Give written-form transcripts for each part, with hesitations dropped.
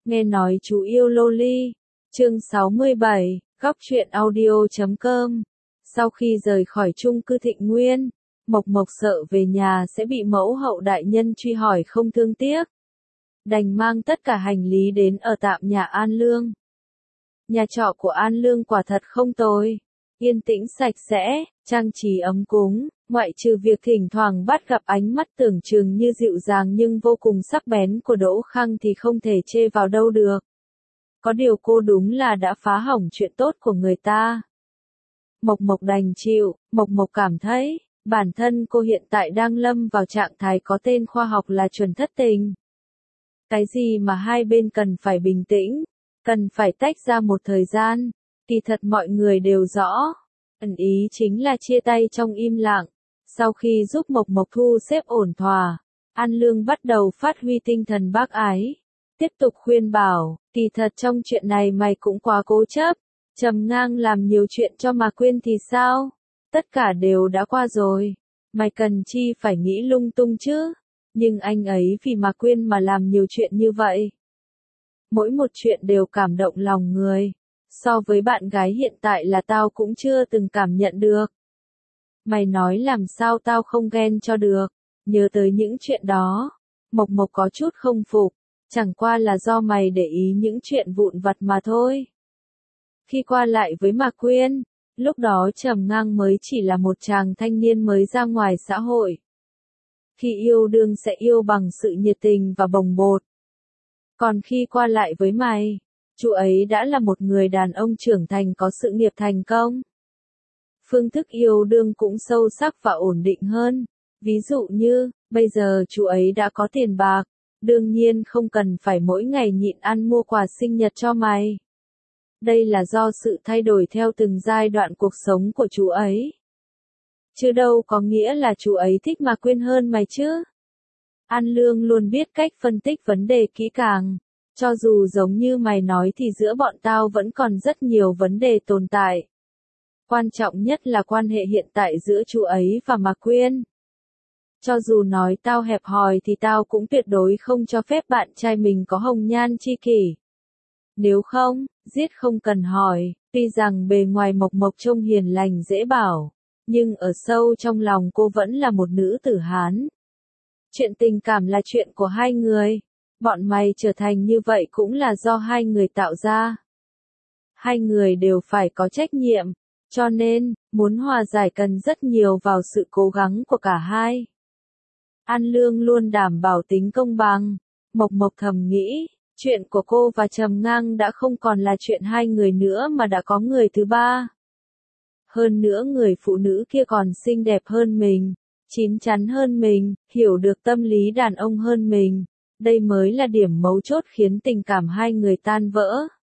Nghe nói chú yêu Loli. Chương 67, góc truyện audio.com. Sau khi rời khỏi chung cư Thịnh Nguyên, Mộc Mộc sợ về nhà sẽ bị mẫu hậu đại nhân truy hỏi không thương tiếc. Đành mang tất cả hành lý đến ở tạm nhà An Lương. Nhà trọ của An Lương quả thật không tồi. Yên tĩnh sạch sẽ, trang trí ấm cúng, ngoại trừ việc thỉnh thoảng bắt gặp ánh mắt tưởng chừng như dịu dàng nhưng vô cùng sắc bén của Đỗ Khang thì không thể chê vào đâu được. Có điều cô đúng là đã phá hỏng chuyện tốt của người ta. Mộc Mộc đành chịu, Mộc Mộc cảm thấy, bản thân cô hiện tại đang lâm vào trạng thái có tên khoa học là chuẩn thất tình. Cái gì mà hai bên cần phải bình tĩnh, cần phải tách ra một thời gian, kỳ thật mọi người đều rõ. Ẩn ý chính là chia tay trong im lặng. Sau khi giúp Mộc Mộc thu xếp ổn thỏa, An Lương bắt đầu phát huy tinh thần bác ái. Tiếp tục khuyên bảo, kỳ thật trong chuyện này mày cũng quá cố chấp. Trầm Ngang làm nhiều chuyện cho mà quên thì sao? Tất cả đều đã qua rồi. Mày cần chi phải nghĩ lung tung chứ? Nhưng anh ấy vì mà quên mà làm nhiều chuyện như vậy. Mỗi một chuyện đều cảm động lòng người. So với bạn gái hiện tại là tao cũng chưa từng cảm nhận được. Mày nói làm sao tao không ghen cho được. Nhớ tới những chuyện đó, Mộc Mộc có chút không phục. Chẳng qua là do mày để ý những chuyện vụn vặt mà thôi. Khi qua lại với Mạc Quyên, lúc đó Trầm Ngang mới chỉ là một chàng thanh niên mới ra ngoài xã hội. Khi yêu đương sẽ yêu bằng sự nhiệt tình và bồng bột. Còn khi qua lại với mày, chú ấy đã là một người đàn ông trưởng thành có sự nghiệp thành công. Phương thức yêu đương cũng sâu sắc và ổn định hơn. Ví dụ như, bây giờ chú ấy đã có tiền bạc, đương nhiên không cần phải mỗi ngày nhịn ăn mua quà sinh nhật cho mày. Đây là do sự thay đổi theo từng giai đoạn cuộc sống của chú ấy. Chứ đâu có nghĩa là chú ấy thích Mạc Quyên hơn mày chứ. An Lương luôn biết cách phân tích vấn đề kỹ càng. Cho dù giống như mày nói thì giữa bọn tao vẫn còn rất nhiều vấn đề tồn tại. Quan trọng nhất là quan hệ hiện tại giữa chú ấy và Mạc Quyên. Cho dù nói tao hẹp hòi thì tao cũng tuyệt đối không cho phép bạn trai mình có hồng nhan chi kỷ. Nếu không, giết không cần hỏi. Tuy rằng bề ngoài Mộc Mộc trông hiền lành dễ bảo, nhưng ở sâu trong lòng cô vẫn là một nữ tử Hán. Chuyện tình cảm là chuyện của hai người. Bọn mày trở thành như vậy cũng là do hai người tạo ra. Hai người đều phải có trách nhiệm, cho nên, muốn hòa giải cần rất nhiều vào sự cố gắng của cả hai. An Lương luôn đảm bảo tính công bằng. Mộc Mộc thầm nghĩ, chuyện của cô và Trầm Ngang đã không còn là chuyện hai người nữa mà đã có người thứ ba. Hơn nữa người phụ nữ kia còn xinh đẹp hơn mình, chín chắn hơn mình, hiểu được tâm lý đàn ông hơn mình. Đây mới là điểm mấu chốt khiến tình cảm hai người tan vỡ.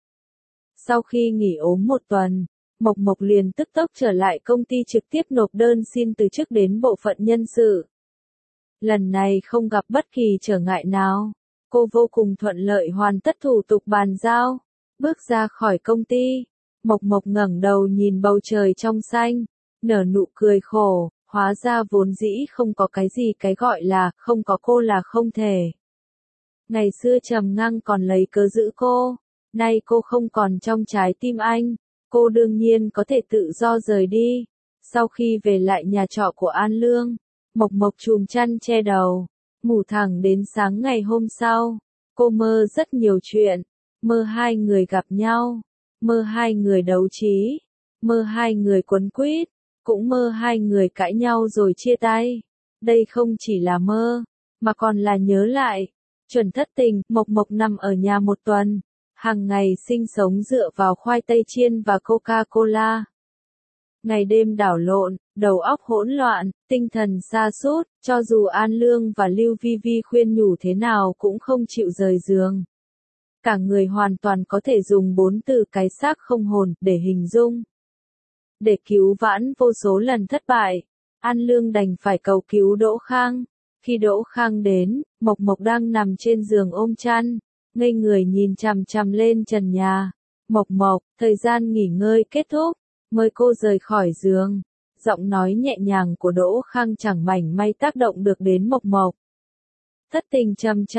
Sau khi nghỉ ốm một tuần, Mộc Mộc liền tức tốc trở lại công ty trực tiếp nộp đơn xin từ chức đến bộ phận nhân sự. Lần này không gặp bất kỳ trở ngại nào. Cô vô cùng thuận lợi hoàn tất thủ tục bàn giao. Bước ra khỏi công ty, Mộc Mộc ngẩng đầu nhìn bầu trời trong xanh, nở nụ cười khổ, hóa ra vốn dĩ không có cái gì cái gọi là không có cô là không thể. Ngày xưa Trầm Ngang còn lấy cớ giữ cô, nay cô không còn trong trái tim anh, cô đương nhiên có thể tự do rời đi. Sau khi về lại nhà trọ của An Lương, Mộc Mộc chùm chăn che đầu, ngủ thẳng đến sáng ngày hôm sau. Cô mơ rất nhiều chuyện, mơ hai người gặp nhau, mơ hai người đấu trí, mơ hai người quấn quýt, cũng mơ hai người cãi nhau rồi chia tay. Đây không chỉ là mơ, mà còn là nhớ lại. Chuẩn thất tình, Mộc Mộc nằm ở nhà một tuần, hàng ngày sinh sống dựa vào khoai tây chiên và Coca-Cola. Ngày đêm đảo lộn, đầu óc hỗn loạn, tinh thần sa sút, cho dù An Lương và Lưu Vi Vi khuyên nhủ thế nào cũng không chịu rời giường. Cả người hoàn toàn có thể dùng 4 từ cái xác không hồn để hình dung. Để cứu vãn vô số lần thất bại, An Lương đành phải cầu cứu Đỗ Khang. Khi Đỗ Khang đến, Mộc Mộc đang nằm trên giường ôm chăn, ngây người nhìn chằm chằm lên trần nhà. Mộc Mộc, thời gian nghỉ ngơi kết thúc, mời cô rời khỏi giường. Giọng nói nhẹ nhàng của Đỗ Khang chẳng mảnh may tác động được đến Mộc Mộc. Thất tình trầm trọng,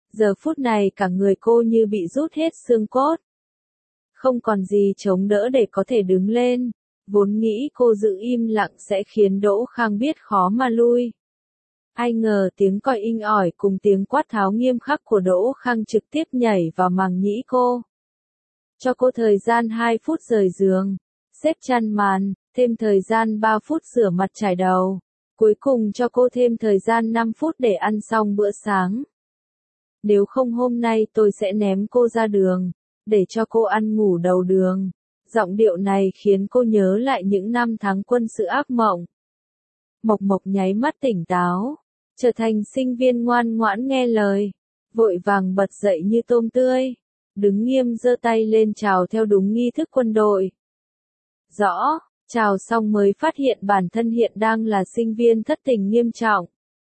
Giờ phút này cả người cô như bị rút hết xương cốt. Không còn gì chống đỡ để có thể đứng lên. Vốn nghĩ cô giữ im lặng sẽ khiến Đỗ Khang biết khó mà lui. Ai ngờ tiếng còi inh ỏi cùng tiếng quát tháo nghiêm khắc của Đỗ Khang trực tiếp nhảy vào màng nhĩ cô. Cho cô thời gian 2 phút rời giường, xếp chăn màn, thêm thời gian 3 phút rửa mặt chải đầu. Cuối cùng cho cô thêm thời gian 5 phút để ăn xong bữa sáng. Nếu không hôm nay tôi sẽ ném cô ra đường, để cho cô ăn ngủ đầu đường. Giọng điệu này khiến cô nhớ lại những năm tháng quân sự ác mộng. Mộc Mộc nháy mắt tỉnh táo, trở thành sinh viên ngoan ngoãn nghe lời, vội vàng bật dậy như tôm tươi, đứng nghiêm giơ tay lên chào theo đúng nghi thức quân đội. Rõ, chào xong mới phát hiện bản thân hiện đang là sinh viên thất tình nghiêm trọng.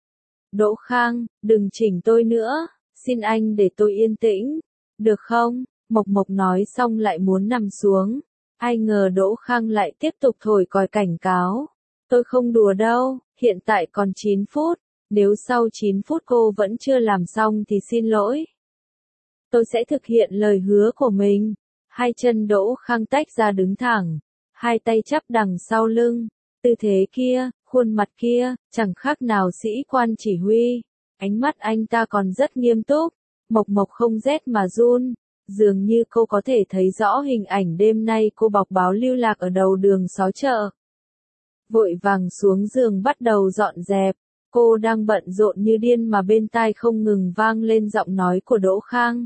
Đỗ Khang, đừng chỉnh tôi nữa, xin anh để tôi yên tĩnh, được không? Mộc Mộc nói xong lại muốn nằm xuống. Ai ngờ Đỗ Khang lại tiếp tục thổi còi cảnh cáo. Tôi không đùa đâu, hiện tại còn 9 phút, nếu sau 9 phút cô vẫn chưa làm xong thì xin lỗi. Tôi sẽ thực hiện lời hứa của mình. Hai chân Đỗ Khang tách ra đứng thẳng, hai tay chắp đằng sau lưng. Tư thế kia, khuôn mặt kia, chẳng khác nào sĩ quan chỉ huy. Ánh mắt anh ta còn rất nghiêm túc. Mộc Mộc không rét mà run. Dường như cô có thể thấy rõ hình ảnh đêm nay cô bọc báo lưu lạc ở đầu đường xó chợ. Vội vàng xuống giường bắt đầu dọn dẹp. Cô đang bận rộn như điên mà bên tai không ngừng vang lên giọng nói của Đỗ Khang.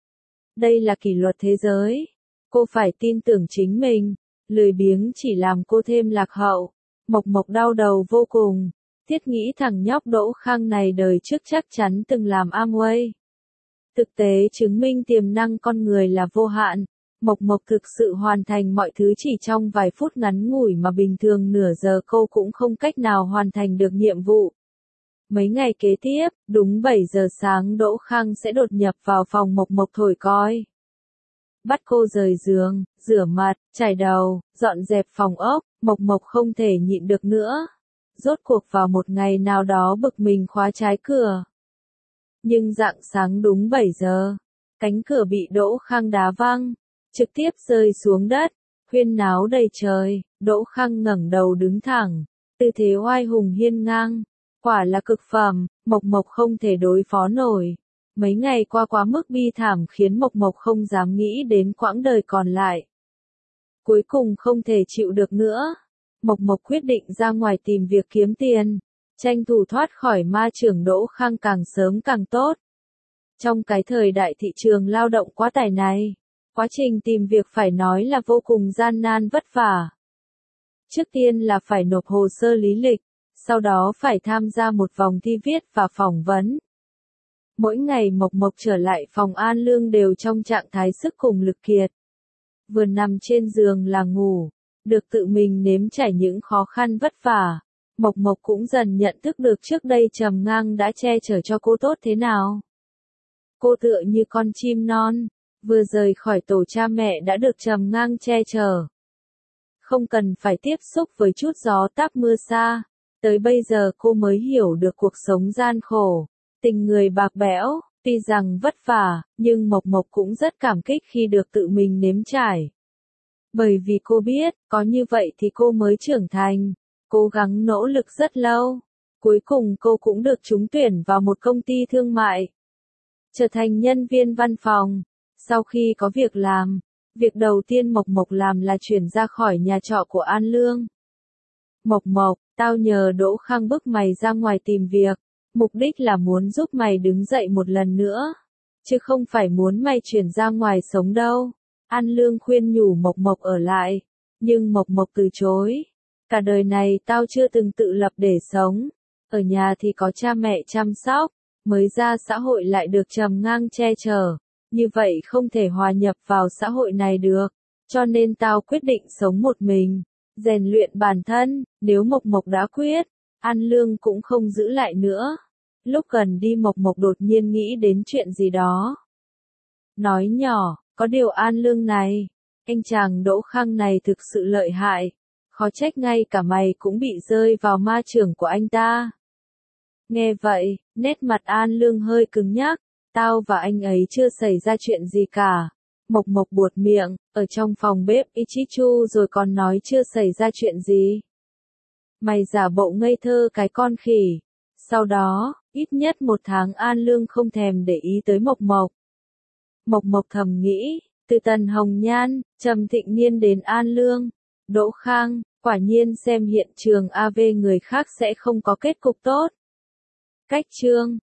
Đây là kỷ luật thế giới. Cô phải tin tưởng chính mình. Lười biếng chỉ làm cô thêm lạc hậu. Mộc Mộc đau đầu vô cùng. Thiết nghĩ thằng nhóc Đỗ Khang này đời trước chắc chắn từng làm Amway. Thực tế chứng minh tiềm năng con người là vô hạn. Mộc Mộc thực sự hoàn thành mọi thứ chỉ trong vài phút ngắn ngủi mà bình thường nửa giờ cô cũng không cách nào hoàn thành được nhiệm vụ. Mấy ngày kế tiếp, đúng 7 giờ sáng Đỗ Khang sẽ đột nhập vào phòng Mộc Mộc thổi còi. Bắt cô rời giường, rửa mặt, chải đầu, dọn dẹp phòng ốc, Mộc Mộc không thể nhịn được nữa. Rốt cuộc vào một ngày nào đó bực mình khóa trái cửa. Nhưng rạng sáng đúng 7 giờ, cánh cửa bị Đỗ Khang đá văng, trực tiếp rơi xuống đất, huyên náo đầy trời. Đỗ Khang ngẩng đầu đứng thẳng, tư thế oai hùng hiên ngang, quả là cực phẩm. Mộc Mộc không thể đối phó nổi. Mấy ngày qua quá mức bi thảm khiến Mộc Mộc không dám nghĩ đến quãng đời còn lại. Cuối cùng không thể chịu được nữa, Mộc Mộc quyết định ra ngoài tìm việc kiếm tiền, tranh thủ thoát khỏi ma trưởng Đỗ Khang càng sớm càng tốt. Trong cái thời đại thị trường lao động quá tải này, quá trình tìm việc phải nói là vô cùng gian nan vất vả. Trước tiên là phải nộp hồ sơ lý lịch, sau đó phải tham gia một vòng thi viết và phỏng vấn. Mỗi ngày Mộc Mộc trở lại phòng An Lương đều trong trạng thái sức cùng lực kiệt. Vừa nằm trên giường là ngủ, được tự mình nếm trải những khó khăn vất vả. Mộc Mộc cũng dần nhận thức được trước đây Trầm Ngang đã che chở cho cô tốt thế nào. Cô tựa như con chim non, vừa rời khỏi tổ cha mẹ đã được Trầm Ngang che chở. Không cần phải tiếp xúc với chút gió táp mưa xa, tới bây giờ cô mới hiểu được cuộc sống gian khổ, tình người bạc bẽo, tuy rằng vất vả, nhưng Mộc Mộc cũng rất cảm kích khi được tự mình nếm trải. Bởi vì cô biết, có như vậy thì cô mới trưởng thành, cố gắng nỗ lực rất lâu. Cuối cùng cô cũng được trúng tuyển vào một công ty thương mại, trở thành nhân viên văn phòng. Sau khi có việc làm, việc đầu tiên Mộc Mộc làm là chuyển ra khỏi nhà trọ của An Lương. Mộc Mộc, tao nhờ Đỗ Khang bức mày ra ngoài tìm việc, mục đích là muốn giúp mày đứng dậy một lần nữa, chứ không phải muốn mày chuyển ra ngoài sống đâu. An Lương khuyên nhủ Mộc Mộc ở lại, nhưng Mộc Mộc từ chối. Cả đời này tao chưa từng tự lập để sống, ở nhà thì có cha mẹ chăm sóc, mới ra xã hội lại được Trầm Ngang che chở, như vậy không thể hòa nhập vào xã hội này được, cho nên tao quyết định sống một mình, rèn luyện bản thân. Nếu Mộc Mộc đã quyết, An Lương cũng không giữ lại nữa. Lúc gần đi Mộc Mộc đột nhiên nghĩ đến chuyện gì đó. Nói nhỏ, có điều An Lương này, anh chàng Đỗ Khang này thực sự lợi hại, khó trách ngay cả mày cũng bị rơi vào ma trưởng của anh ta. Nghe vậy, nét mặt An Lương hơi cứng nhắc, Tao và anh ấy chưa xảy ra chuyện gì cả. Mộc Mộc buột miệng, ở trong phòng bếp Ichichu rồi còn nói chưa xảy ra chuyện gì. Mày giả bộ ngây thơ cái con khỉ. Sau đó, ít nhất 1 tháng An Lương không thèm để ý tới Mộc Mộc. Mộc Mộc thầm nghĩ, từ Tần Hồng Nhan, Trầm Thịnh Niên đến An Lương, Đỗ Khang, quả nhiên xem hiện trường AV người khác sẽ không có kết cục tốt. Cách chương